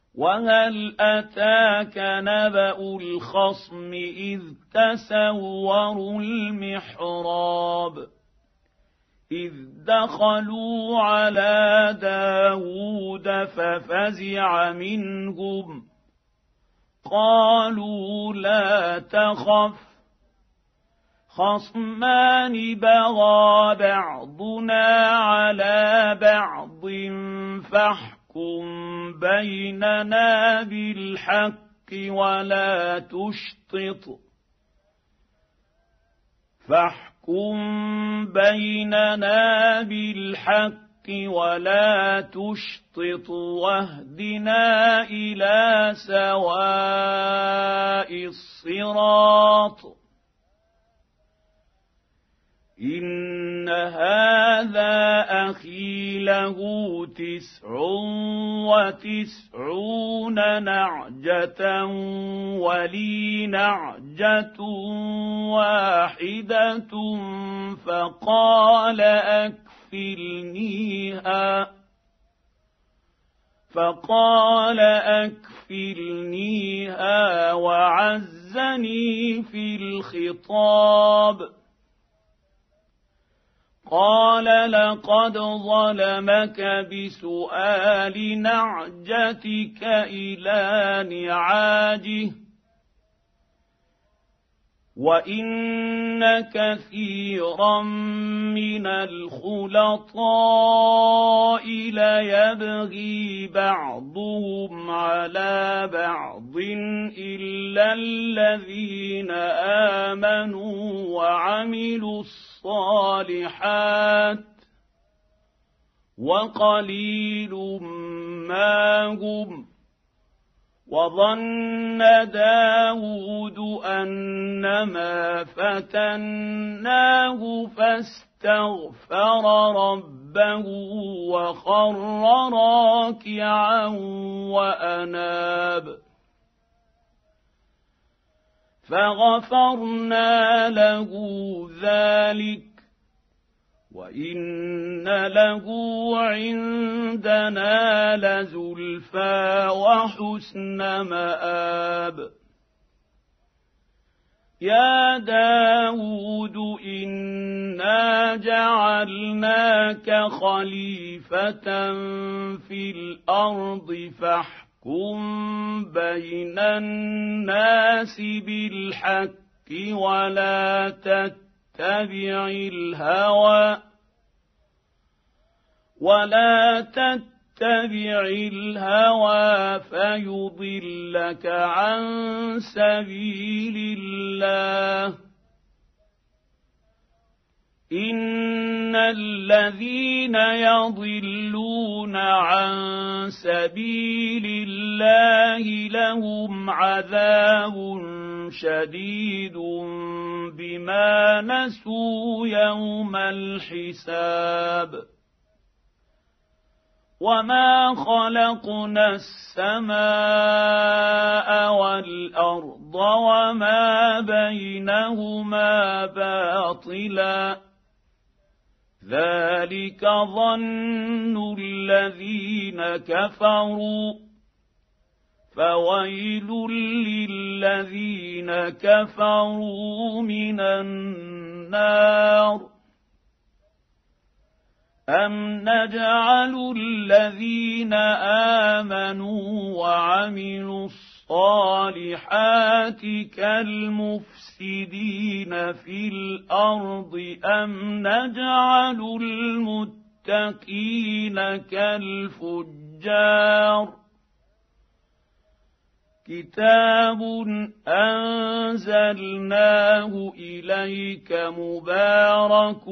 وهل أتاك نبأ الخصم إذ تسوروا المحراب إذ دخلوا على داود ففزع منهم قالوا لا تخف خصمان بغى بعضنا على بعض فاحكم بيننا بالحق ولا تشطط واهدنا إلى سواء الصراط إن هذا أخي له 99 نعجة ولي نعجة واحدة فقال أكفلنيها وعزني في الخطاب قال لقد ظلمك بسؤال نعجتك إلى نعاجه وإن كثيرا من الخلطاء ليبغي بعضهم على بعض إلا الذين آمنوا وعملوا الصالحات وقليل ما هم وظن داود أنما فتناه فاستغفر ربه وخر راكعا وأناب فغفرنا له ذلك وإن له عندنا لزلفى وحسن مآب يا داود إنا جعلناك خليفة في الأرض فاحكم بين الناس بالحق ولا تتبع الهوى فيضلك عن سبيل الله إن الذين يضلون عن سبيل الله لهم عذاب شديد بما نسوا يوم الحساب وما خلقنا السماء والأرض وما بينهما باطلا ذلك ظن الذين كفروا فويل للذين كفروا من النار أم نجعل الذين آمنوا وعملوا الصالحات كالمفسدين في الأرض أم نجعل المتقين كالفجار كتاب أنزلناه إليك مبارك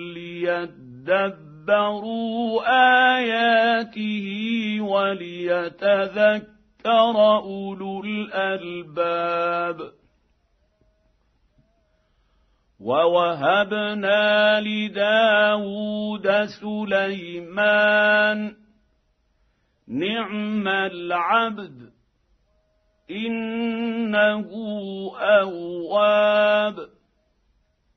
ليدبروا آياته وليتذكر أولو الألباب ووهبنا لداود سليمان نعم العبد إنه أواب